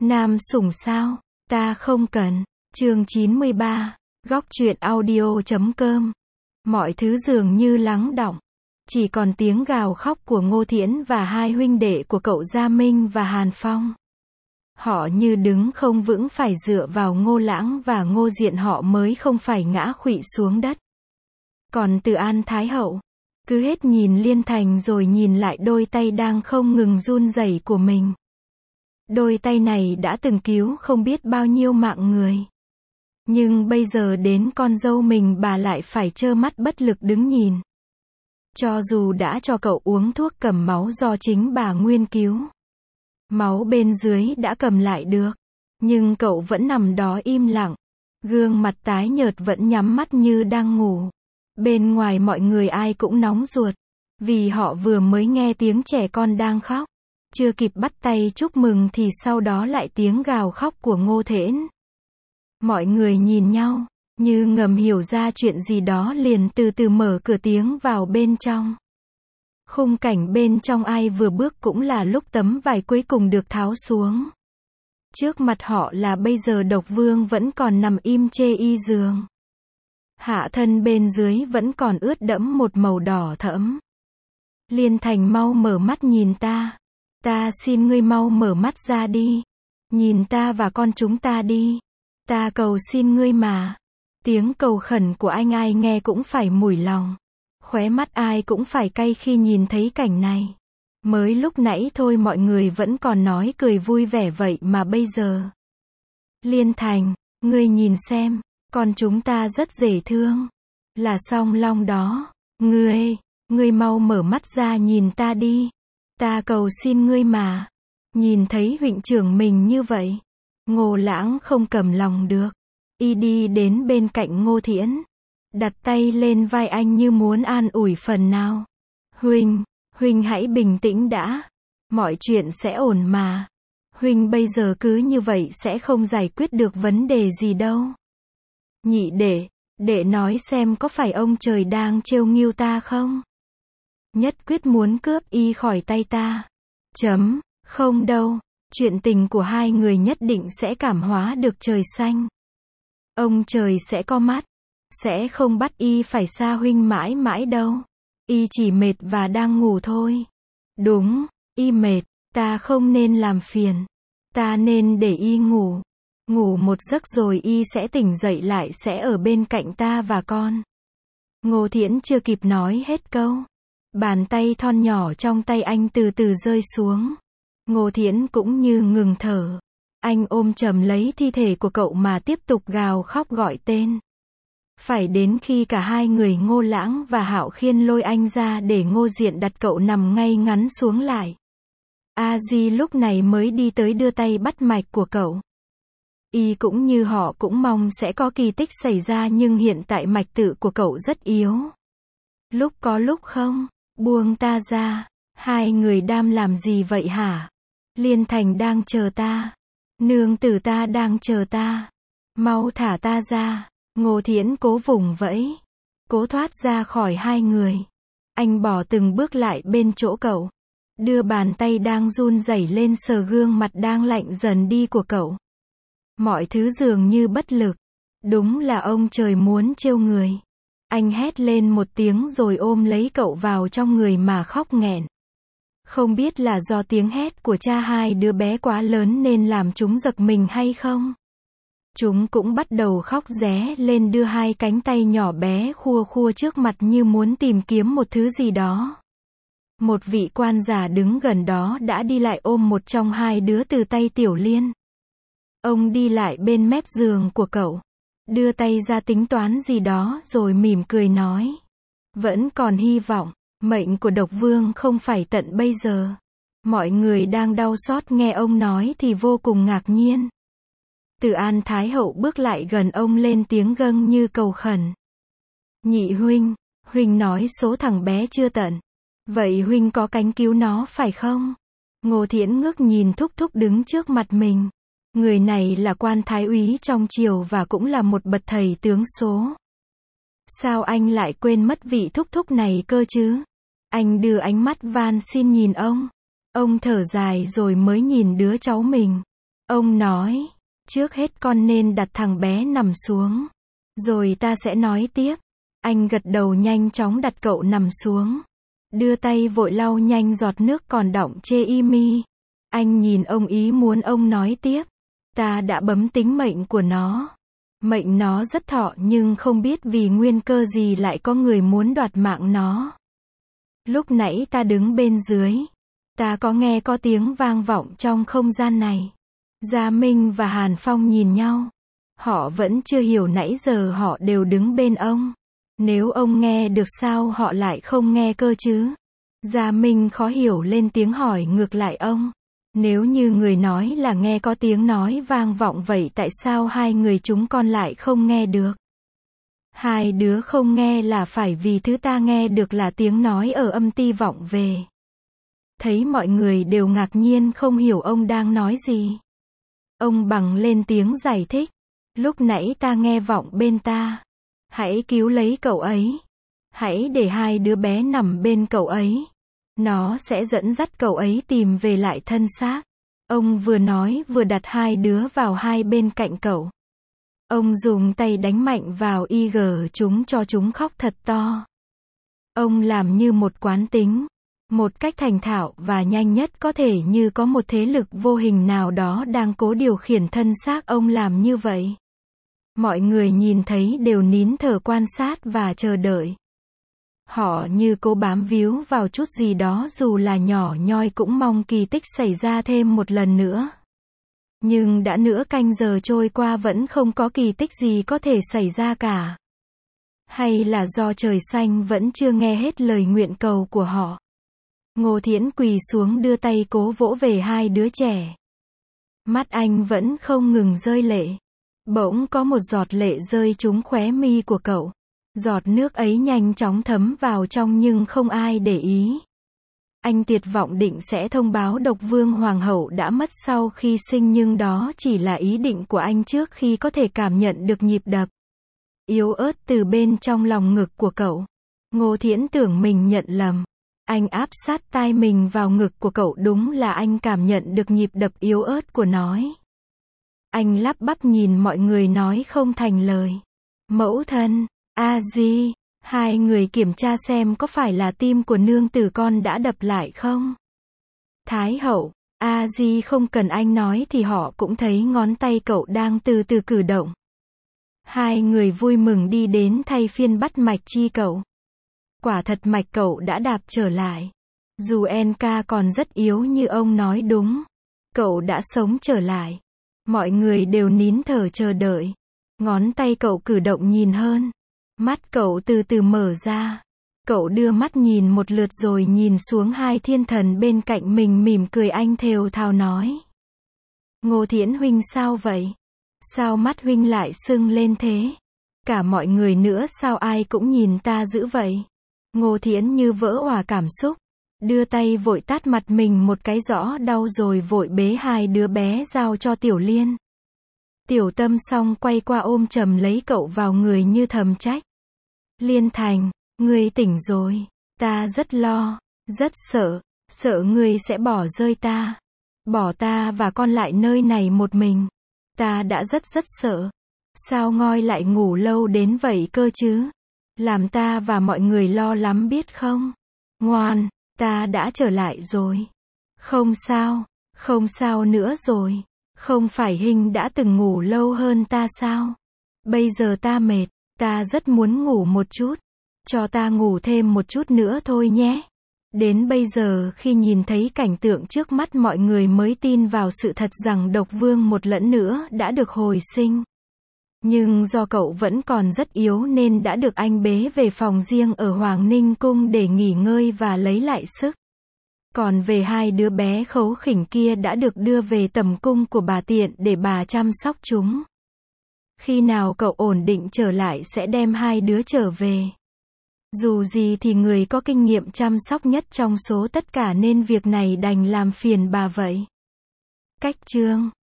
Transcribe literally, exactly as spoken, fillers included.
Nam sủng sao? Ta không cần. Chương chín mươi ba. Góc truyện audio chấm com. Mọi thứ dường như lắng đọng. Chỉ còn tiếng gào khóc của Ngô Thiễn và hai huynh đệ của cậu Gia Minh và Hàn Phong. Họ như đứng không vững, phải dựa vào Ngô Lãng và Ngô Diện họ mới không phải ngã khuỵu xuống đất. Còn Từ An Thái Hậu cứ hết nhìn Liên Thành rồi nhìn lại đôi tay đang không ngừng run rẩy của mình. Đôi tay này đã từng cứu không biết bao nhiêu mạng người. Nhưng bây giờ đến con dâu mình bà lại phải trơ mắt bất lực đứng nhìn. Cho dù đã cho cậu uống thuốc cầm máu do chính bà Nguyên cứu. Máu bên dưới đã cầm lại được. Nhưng cậu vẫn nằm đó im lặng. Gương mặt tái nhợt vẫn nhắm mắt như đang ngủ. Bên ngoài mọi người ai cũng nóng ruột. Vì họ vừa mới nghe tiếng trẻ con đang khóc. Chưa kịp bắt tay chúc mừng thì sau đó lại tiếng gào khóc của Ngô Thiễn. Mọi người nhìn nhau, như ngầm hiểu ra chuyện gì đó liền từ từ mở cửa tiến vào bên trong. Khung cảnh bên trong ai vừa bước cũng là lúc tấm vải cuối cùng được tháo xuống. Trước mặt họ là bây giờ Độc Vương vẫn còn nằm im chê y giường. Hạ thân bên dưới vẫn còn ướt đẫm một màu đỏ thẫm. Liên Thành mau mở mắt nhìn ta. Ta xin ngươi mau mở mắt ra đi. Nhìn ta và con chúng ta đi. Ta cầu xin ngươi mà. Tiếng cầu khẩn của anh ai nghe cũng phải mủi lòng. Khóe mắt ai cũng phải cay khi nhìn thấy cảnh này. Mới lúc nãy thôi mọi người vẫn còn nói cười vui vẻ vậy mà bây giờ. Liên Thành, ngươi nhìn xem, con chúng ta rất dễ thương. Là Song Long đó. Ngươi, ngươi mau mở mắt ra nhìn ta đi. Ta cầu xin ngươi mà. Nhìn thấy huynh trưởng mình như vậy. Ngô Lãng không cầm lòng được. Y đi đến bên cạnh Ngô Thiễn. Đặt tay lên vai anh như muốn an ủi phần nào. Huynh, huynh hãy bình tĩnh đã. Mọi chuyện sẽ ổn mà. Huynh bây giờ cứ như vậy sẽ không giải quyết được vấn đề gì đâu. Nhị đệ, đệ nói xem có phải ông trời đang trêu nghêu ta không? Nhất quyết muốn cướp y khỏi tay ta. Chấm, không đâu. Chuyện tình của hai người nhất định sẽ cảm hóa được trời xanh. Ông trời sẽ có mắt. Sẽ không bắt y phải xa huynh mãi mãi đâu. Y chỉ mệt và đang ngủ thôi. Đúng, y mệt. Ta không nên làm phiền. Ta nên để y ngủ. Ngủ một giấc rồi y sẽ tỉnh dậy lại sẽ ở bên cạnh ta và con. Ngô Thiễn chưa kịp nói hết câu. Bàn tay thon nhỏ trong tay anh từ từ rơi xuống. Ngô Thiễn cũng như ngừng thở. Anh ôm chầm lấy thi thể của cậu mà tiếp tục gào khóc gọi tên. Phải đến khi cả hai người Ngô Lãng và Hạo Khiên lôi anh ra để Ngô Diện đặt cậu nằm ngay ngắn xuống lại. A Di lúc này mới đi tới đưa tay bắt mạch của cậu. Y cũng như họ cũng mong sẽ có kỳ tích xảy ra nhưng hiện tại mạch tự của cậu rất yếu. Lúc có lúc không. Buông ta ra. Hai người đam làm gì vậy hả? Liên Thành đang chờ ta. Nương tử ta đang chờ ta. Mau thả ta ra. Ngô Thiễn cố vùng vẫy. Cố thoát ra khỏi hai người. Anh bỏ từng bước lại bên chỗ cậu. Đưa bàn tay đang run rẩy lên sờ gương mặt đang lạnh dần đi của cậu. Mọi thứ dường như bất lực. Đúng là ông trời muốn trêu người. Anh hét lên một tiếng rồi ôm lấy cậu vào trong người mà khóc nghẹn. Không biết là do tiếng hét của cha hai đứa bé quá lớn nên làm chúng giật mình hay không? Chúng cũng bắt đầu khóc ré lên đưa hai cánh tay nhỏ bé khua khua trước mặt như muốn tìm kiếm một thứ gì đó. Một vị quan già đứng gần đó đã đi lại ôm một trong hai đứa từ tay Tiểu Liên. Ông đi lại bên mép giường của cậu. Đưa tay ra tính toán gì đó rồi mỉm cười nói. Vẫn còn hy vọng. Mệnh của Độc Vương không phải tận bây giờ. Mọi người đang đau xót nghe ông nói thì vô cùng ngạc nhiên. Từ An Thái Hậu bước lại gần ông lên tiếng gâng như cầu khẩn. Nhị huynh, huynh nói số thằng bé chưa tận. Vậy huynh có cánh cứu nó phải không? Ngô Thiễn ngước nhìn Thúc Thúc đứng trước mặt mình. Người này là quan thái úy trong triều và cũng là một bậc thầy tướng số. Sao anh lại quên mất vị Thúc Thúc này cơ chứ? Anh đưa ánh mắt van xin nhìn ông. Ông thở dài rồi mới nhìn đứa cháu mình. Ông nói, trước hết con nên đặt thằng bé nằm xuống. Rồi ta sẽ nói tiếp. Anh gật đầu nhanh chóng đặt cậu nằm xuống. Đưa tay vội lau nhanh giọt nước còn đọng chê y mi. Anh nhìn ông ý muốn ông nói tiếp. Ta đã bấm tính mệnh của nó. Mệnh nó rất thọ nhưng không biết vì nguyên cơ gì lại có người muốn đoạt mạng nó. Lúc nãy ta đứng bên dưới. Ta có nghe có tiếng vang vọng trong không gian này. Gia Minh và Hàn Phong nhìn nhau. Họ vẫn chưa hiểu nãy giờ họ đều đứng bên ông. Nếu ông nghe được sao họ lại không nghe cơ chứ? Gia Minh khó hiểu lên tiếng hỏi ngược lại ông. Nếu như người nói là nghe có tiếng nói vang vọng vậy tại sao hai người chúng con lại không nghe được? Hai đứa không nghe là phải vì thứ ta nghe được là tiếng nói ở âm ti vọng về. Thấy mọi người đều ngạc nhiên không hiểu ông đang nói gì. Ông bằng lên tiếng giải thích. Lúc nãy ta nghe vọng bên ta. Hãy cứu lấy cậu ấy. Hãy để hai đứa bé nằm bên cậu ấy. Nó sẽ dẫn dắt cậu ấy tìm về lại thân xác. Ông vừa nói vừa đặt hai đứa vào hai bên cạnh cậu. Ông dùng tay đánh mạnh vào y gờ chúng cho chúng khóc thật to. Ông làm như một quán tính. Một cách thành thạo và nhanh nhất có thể như có một thế lực vô hình nào đó đang cố điều khiển thân xác ông làm như vậy. Mọi người nhìn thấy đều nín thở quan sát và chờ đợi. Họ như cố bám víu vào chút gì đó dù là nhỏ nhoi cũng mong kỳ tích xảy ra thêm một lần nữa. Nhưng đã nửa canh giờ trôi qua vẫn không có kỳ tích gì có thể xảy ra cả. Hay là do trời xanh vẫn chưa nghe hết lời nguyện cầu của họ. Ngô Thiễn quỳ xuống đưa tay cố vỗ về hai đứa trẻ. Mắt anh vẫn không ngừng rơi lệ. Bỗng có một giọt lệ rơi trúng khóe mi của cậu. Giọt nước ấy nhanh chóng thấm vào trong nhưng không ai để ý. Anh tuyệt vọng định sẽ thông báo Độc Vương Hoàng hậu đã mất sau khi sinh nhưng đó chỉ là ý định của anh trước khi có thể cảm nhận được nhịp đập yếu ớt từ bên trong lòng ngực của cậu. Ngô Thiễn tưởng mình nhận lầm. Anh áp sát tai mình vào ngực của cậu đúng là anh cảm nhận được nhịp đập yếu ớt của nó. Anh lắp bắp nhìn mọi người nói không thành lời. Mẫu thân, a di, hai người kiểm tra xem có phải là tim của nương tử con đã đập lại không? Thái hậu, a di không cần anh nói thì họ cũng thấy ngón tay cậu đang từ từ cử động. Hai người vui mừng đi đến thay phiên bắt mạch chi cậu. Quả thật mạch cậu đã đạp trở lại. Dù en ca còn rất yếu như ông nói đúng. Cậu đã sống trở lại. Mọi người đều nín thở chờ đợi. Ngón tay cậu cử động nhìn hơn. Mắt cậu từ từ mở ra. Cậu đưa mắt nhìn một lượt rồi nhìn xuống hai thiên thần bên cạnh mình mỉm cười anh thều thào nói. Ngô Thiễn huynh sao vậy? Sao mắt huynh lại sưng lên thế? Cả mọi người nữa sao ai cũng nhìn ta dữ vậy? Ngô Thiễn như vỡ òa cảm xúc. Đưa tay vội tát mặt mình một cái rõ đau rồi vội bế hai đứa bé giao cho Tiểu Liên. Tiểu Tâm xong quay qua ôm chầm lấy cậu vào người như thầm trách. Liên Thành, ngươi tỉnh rồi. Ta rất lo, rất sợ, sợ ngươi sẽ bỏ rơi ta. Bỏ ta và con lại nơi này một mình. Ta đã rất rất sợ. Sao ngoi lại ngủ lâu đến vậy cơ chứ? Làm ta và mọi người lo lắm biết không? Ngoan, ta đã trở lại rồi. Không sao, không sao nữa rồi. Không phải Hinh đã từng ngủ lâu hơn ta sao? Bây giờ ta mệt, ta rất muốn ngủ một chút. Cho ta ngủ thêm một chút nữa thôi nhé. Đến bây giờ khi nhìn thấy cảnh tượng trước mắt mọi người mới tin vào sự thật rằng Độc Vương một lần nữa đã được hồi sinh. Nhưng do cậu vẫn còn rất yếu nên đã được anh bế về phòng riêng ở Hoàng Ninh Cung để nghỉ ngơi và lấy lại sức. Còn về hai đứa bé khấu khỉnh kia đã được đưa về tầm cung của bà Tiện để bà chăm sóc chúng. Khi nào cậu ổn định trở lại sẽ đem hai đứa trở về. Dù gì thì người có kinh nghiệm chăm sóc nhất trong số tất cả nên việc này đành làm phiền bà vậy. Cách chương